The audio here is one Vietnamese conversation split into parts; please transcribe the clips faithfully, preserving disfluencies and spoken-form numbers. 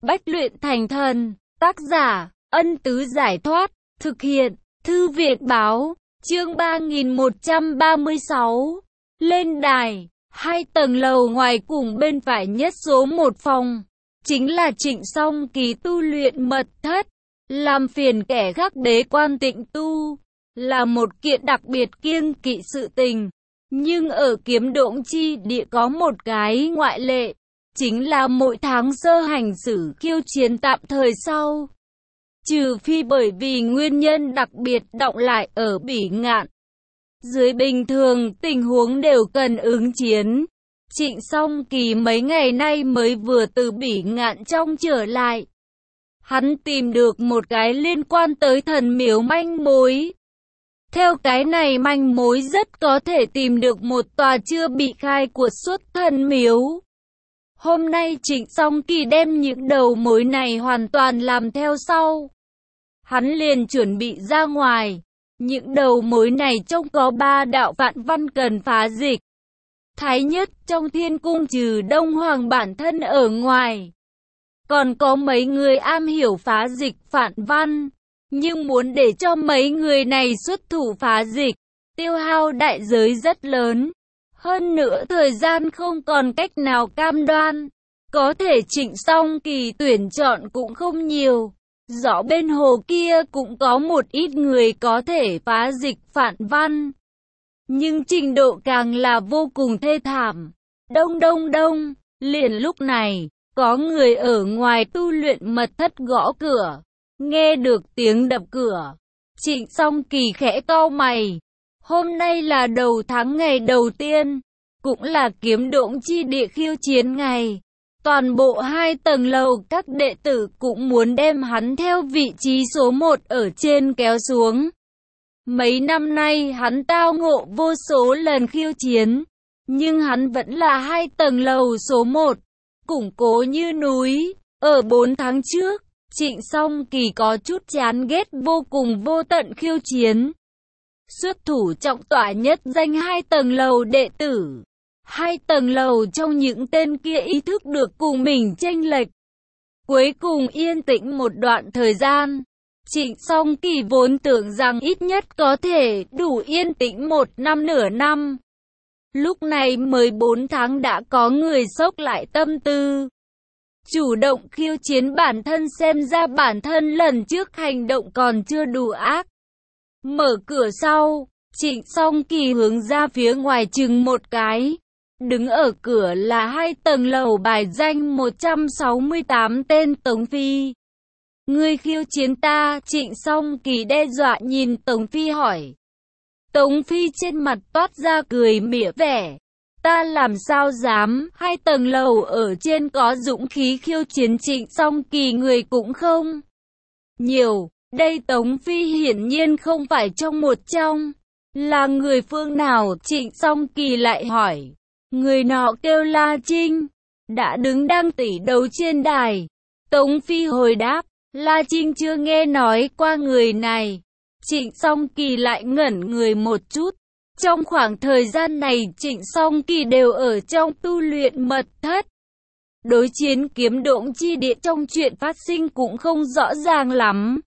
Bách luyện thành thần. Tác giả, Ân Tứ Giải Thoát. Thực hiện, Thư viện Báo. Chương ba nghìn một trăm ba mươi sáu. Lên đài. Hai tầng lầu ngoài cùng bên phải nhất số một phòng. Chính là Trịnh Song Kỳ tu luyện mật thất. Làm phiền kẻ khác bế quan tịnh tu. Là một kiện đặc biệt kiêng kỵ sự tình. Nhưng ở Kiếm Độn Chi Địa có một cái ngoại lệ. Chính là mỗi tháng sơ hành xử khiêu chiến tạm thời sau. Trừ phi bởi vì nguyên nhân đặc biệt đọng lại ở Bỉ Ngạn. Dưới bình thường tình huống đều cần ứng chiến. Trịnh Song Kỳ mấy ngày nay mới vừa từ Bỉ Ngạn trong trở lại. Hắn tìm được một cái liên quan tới thần miếu manh mối. Theo cái này manh mối rất có thể tìm được một tòa chưa bị khai cuộc xuất thần miếu. Hôm nay Trịnh Song Kỳ đem những đầu mối này hoàn toàn làm theo sau. Hắn liền chuẩn bị ra ngoài. Những đầu mối này trông có ba đạo vạn văn cần phá dịch. Thái nhất trong thiên cung trừ Đông Hoàng bản thân ở ngoài. Còn có mấy người am hiểu phá dịch phản văn. Nhưng muốn để cho mấy người này xuất thủ phá dịch, tiêu hao đại giới rất lớn. Hơn nữa thời gian không còn cách nào cam đoan. Có thể Trịnh Song Kỳ tuyển chọn cũng không nhiều. Rõ bên hồ kia cũng có một ít người có thể phá dịch phản văn. Nhưng trình độ càng là vô cùng thê thảm. Đông đông đông, liền lúc này, có người ở ngoài tu luyện mật thất gõ cửa. Nghe được tiếng đập cửa, Trịnh Song Kỳ khẽ cau mày. Hôm nay là đầu tháng ngày đầu tiên, cũng là Kiếm Độn Chi Địa khiêu chiến ngày. Toàn bộ hai tầng lầu các đệ tử cũng muốn đem hắn theo vị trí số một ở trên kéo xuống. Mấy năm nay hắn tao ngộ vô số lần khiêu chiến, nhưng hắn vẫn là hai tầng lầu số một, củng cố như núi. Ở bốn tháng trước, Trịnh Song Kỳ có chút chán ghét vô cùng vô tận khiêu chiến. Xuất thủ trọng tỏa nhất danh hai tầng lầu đệ tử. Hai tầng lầu trong những tên kia ý thức được cùng mình chênh lệch. Cuối cùng yên tĩnh một đoạn thời gian. Trịnh Song Kỳ vốn tưởng rằng ít nhất có thể đủ yên tĩnh một năm nửa năm. Lúc này mới bốn tháng đã có người xốc lại tâm tư. Chủ động khiêu chiến bản thân, xem ra bản thân lần trước hành động còn chưa đủ ác. Mở cửa sau, Trịnh Song Kỳ hướng ra phía ngoài chừng một cái. Đứng ở cửa là hai tầng lầu bài danh một trăm sáu mươi tám tên Tống Phi. Ngươi khiêu chiến ta? Trịnh Song Kỳ đe dọa nhìn Tống Phi hỏi. Tống Phi trên mặt toát ra cười mỉa vẻ. Ta làm sao dám, hai tầng lầu ở trên có dũng khí khiêu chiến Trịnh Song Kỳ người cũng không nhiều. Đây Tống Phi hiển nhiên không phải trong một trong. Là người phương nào? Trịnh Song Kỳ lại hỏi. Người nọ kêu La Trinh, đã đứng đang tỷ đấu trên đài. Tống Phi hồi đáp, La Trinh chưa nghe nói qua người này. Trịnh Song Kỳ lại ngẩn người một chút. Trong khoảng thời gian này Trịnh Song Kỳ đều ở trong tu luyện mật thất. Đối chiến Kiếm Độn Chi Địa trong chuyện phát sinh cũng không rõ ràng lắm.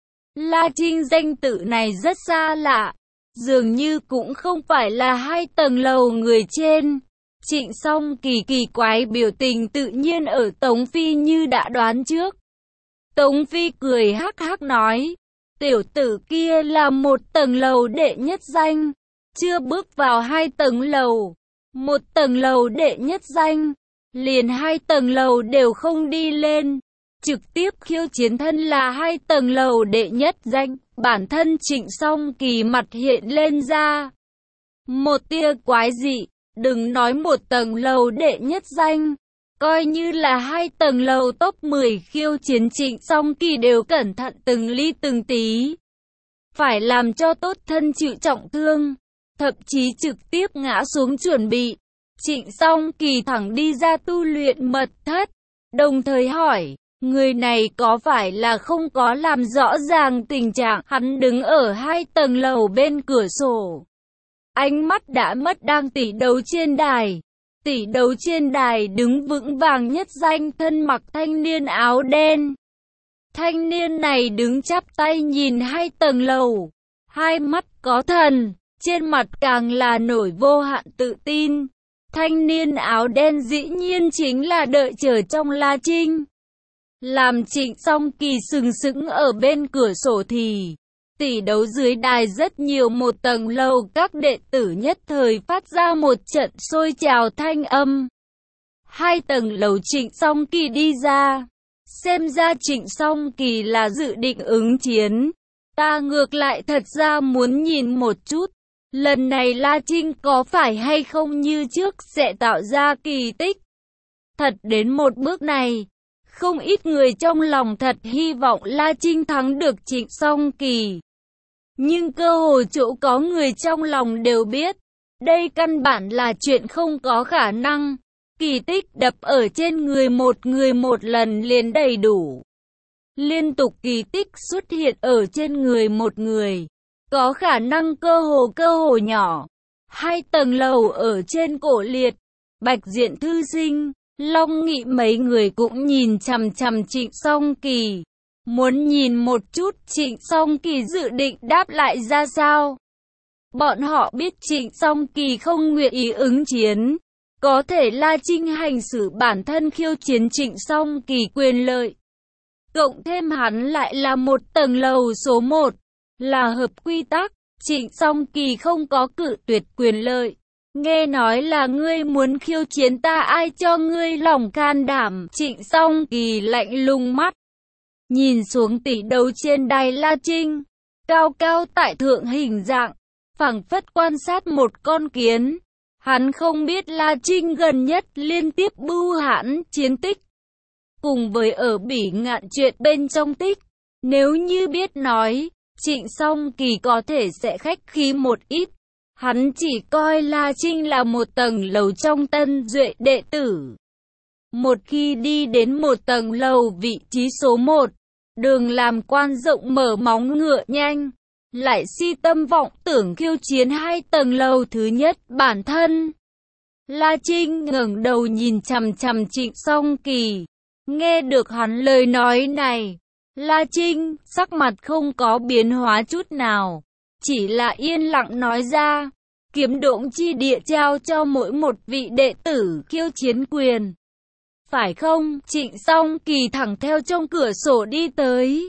La Trinh danh tự này rất xa lạ, dường như cũng không phải là hai tầng lầu người trên. Trịnh Song Kỳ kỳ quái biểu tình tự nhiên ở Tống Phi như đã đoán trước. Tống Phi cười hắc hắc nói, tiểu tử kia là một tầng lầu đệ nhất danh, chưa bước vào hai tầng lầu. Một tầng lầu đệ nhất danh, liền hai tầng lầu đều không đi lên. Trực tiếp khiêu chiến thân là hai tầng lầu đệ nhất danh. Bản thân Trịnh Song Kỳ mặt hiện lên ra một tia quái dị. Đừng nói một tầng lầu đệ nhất danh, coi như là hai tầng lầu top mười khiêu chiến Trịnh Song Kỳ đều cẩn thận từng ly từng tí. Phải làm cho tốt thân chịu trọng thương, thậm chí trực tiếp ngã xuống chuẩn bị. Trịnh Song Kỳ thẳng đi ra tu luyện mật thất, đồng thời hỏi, người này có phải là không có làm rõ ràng tình trạng hắn đứng ở hai tầng lầu bên cửa sổ. Ánh mắt đã mất đang tỉ đấu trên đài. Tỷ đấu trên đài đứng vững vàng nhất danh thân mặc thanh niên áo đen. Thanh niên này đứng chắp tay nhìn hai tầng lầu, hai mắt có thần, trên mặt càng là nổi vô hạn tự tin. Thanh niên áo đen dĩ nhiên chính là đợi chờ trong La Trinh. Làm Trịnh Song Kỳ sừng sững ở bên cửa sổ thì tỷ đấu dưới đài rất nhiều một tầng lầu các đệ tử nhất thời phát ra một trận sôi trào thanh âm. Hai tầng lầu Trịnh Song Kỳ đi ra. Xem ra Trịnh Song Kỳ là dự định ứng chiến. Ta ngược lại thật ra muốn nhìn một chút. Lần này La Trinh có phải hay không như trước sẽ tạo ra kỳ tích. Thật đến một bước này, không ít người trong lòng thật hy vọng La Trinh thắng được Trịnh Song Kỳ. Nhưng cơ hồ chỗ có người trong lòng đều biết, đây căn bản là chuyện không có khả năng. Kỳ tích đập ở trên người một người một lần liền đầy đủ. Liên tục kỳ tích xuất hiện ở trên người một người, có khả năng cơ hồ cơ hồ nhỏ. Hai tầng lầu ở trên Cổ Liệt, Bạch Diện Thư Sinh, Long Nghị mấy người cũng nhìn chằm chằm Trịnh Song Kỳ. Muốn nhìn một chút Trịnh Song Kỳ dự định đáp lại ra sao. Bọn họ biết Trịnh Song Kỳ không nguyện ý ứng chiến. Có thể La Trinh hành xử bản thân khiêu chiến Trịnh Song Kỳ quyền lợi. Cộng thêm hắn lại là một tầng lầu số một, là hợp quy tắc, Trịnh Song Kỳ không có cự tuyệt quyền lợi. Nghe nói là ngươi muốn khiêu chiến ta, ai cho ngươi lòng can đảm? Trịnh Song Kỳ lạnh lùng mắt nhìn xuống tỷ đấu trên đài La Trinh, cao cao tại thượng hình dạng, phảng phất quan sát một con kiến. Hắn không biết La Trinh gần nhất liên tiếp bưu hãn chiến tích, cùng với ở Bỉ Ngạn chuyện bên trong tích. Nếu như biết nói, Trịnh Song Kỳ có thể sẽ khách khí một ít. Hắn chỉ coi La Trinh là một tầng lầu trong Tân Duệ đệ tử. Một khi đi đến một tầng lầu vị trí số một, đường làm quan rộng mở móng ngựa nhanh, lại si tâm vọng tưởng khiêu chiến hai tầng lầu thứ nhất bản thân. La Trinh ngẩng đầu nhìn chằm chằm Trịnh Song Kỳ. Nghe được hắn lời nói này, La Trinh sắc mặt không có biến hóa chút nào, chỉ là yên lặng nói ra, kiếm độn chi địa trao cho mỗi một vị đệ tử khiêu chiến quyền. Phải không? Trịnh Song Kỳ thẳng theo trong cửa sổ đi tới.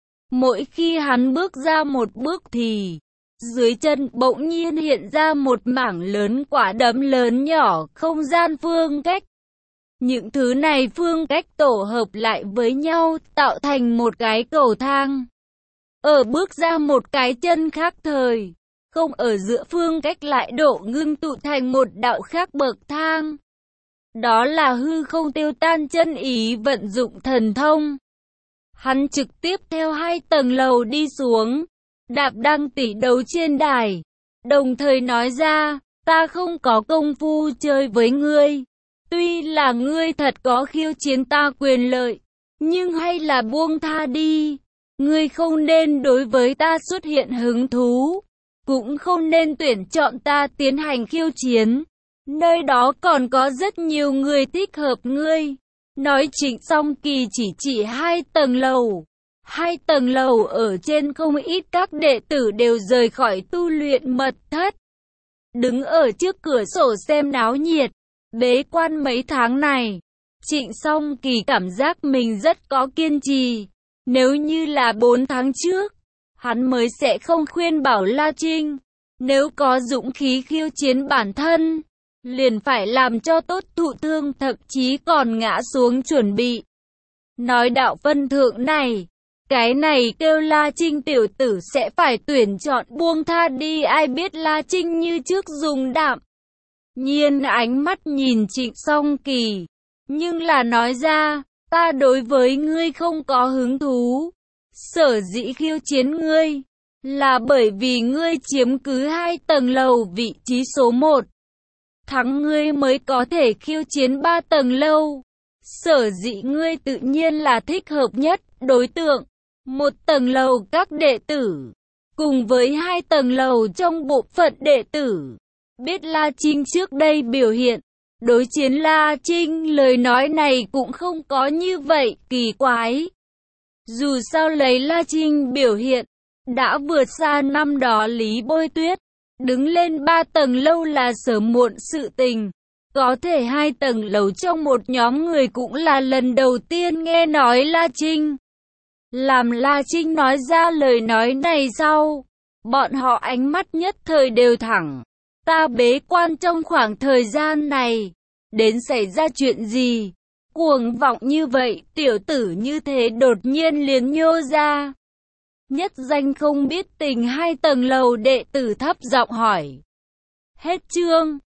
Mỗi khi hắn bước ra một bước thì dưới chân bỗng nhiên hiện ra một mảng lớn quả đấm lớn nhỏ không gian phương cách. Những thứ này phương cách tổ hợp lại với nhau tạo thành một cái cầu thang. Ở bước ra một cái chân khác thời, không ở giữa phương cách lại độ ngưng tụ thành một đạo khác bậc thang. Đó là hư không tiêu tan chân ý vận dụng thần thông. Hắn trực tiếp theo hai tầng lầu đi xuống, đạp đăng tỷ đấu trên đài, đồng thời nói ra, ta không có công phu chơi với ngươi. Tuy là ngươi thật có khiêu chiến ta quyền lợi, nhưng hay là buông tha đi. Ngươi không nên đối với ta xuất hiện hứng thú, cũng không nên tuyển chọn ta tiến hành khiêu chiến. Nơi đó còn có rất nhiều người thích hợp ngươi. Nói Trịnh Song Kỳ chỉ chỉ hai tầng lầu. Hai tầng lầu ở trên không ít các đệ tử đều rời khỏi tu luyện mật thất. Đứng ở trước cửa sổ xem náo nhiệt. Bế quan mấy tháng này, Trịnh Song Kỳ cảm giác mình rất có kiên trì. Nếu như là bốn tháng trước, hắn mới sẽ không khuyên bảo La Trinh. Nếu có dũng khí khiêu chiến bản thân, liền phải làm cho tốt thụ thương, thậm chí còn ngã xuống chuẩn bị. Nói đạo phân thượng này, cái này kêu La Trinh tiểu tử sẽ phải tuyển chọn buông tha đi. Ai biết La Trinh như trước dùng đạm nhiên ánh mắt nhìn Trịnh Song Kỳ, nhưng là nói ra, ta đối với ngươi không có hứng thú. Sở dĩ khiêu chiến ngươi, là bởi vì ngươi chiếm cứ hai tầng lầu vị trí số một. Thắng ngươi mới có thể khiêu chiến ba tầng lầu. Sở dĩ ngươi tự nhiên là thích hợp nhất đối tượng. Một tầng lầu các đệ tử, cùng với hai tầng lầu trong bộ phận đệ tử. Biết La Trinh trước đây biểu hiện, Đối chiến La Trinh, lời nói này cũng không có như vậy kỳ quái. Dù sao lấy La Trinh biểu hiện, đã vượt xa năm đó Lý Bôi Tuyết. Đứng lên ba tầng lâu là sớm muộn sự tình. Có thể hai tầng lầu trong một nhóm người cũng là lần đầu tiên nghe nói La Trinh. Làm La Trinh nói ra lời nói này sau, bọn họ ánh mắt nhất thời đều thẳng. Ta bế quan trong khoảng thời gian này, đến xảy ra chuyện gì? Cuồng vọng như vậy, tiểu tử như thế đột nhiên liền nhô ra. Nhất danh không biết tình hai tầng lầu đệ tử thấp giọng hỏi. Hết chương.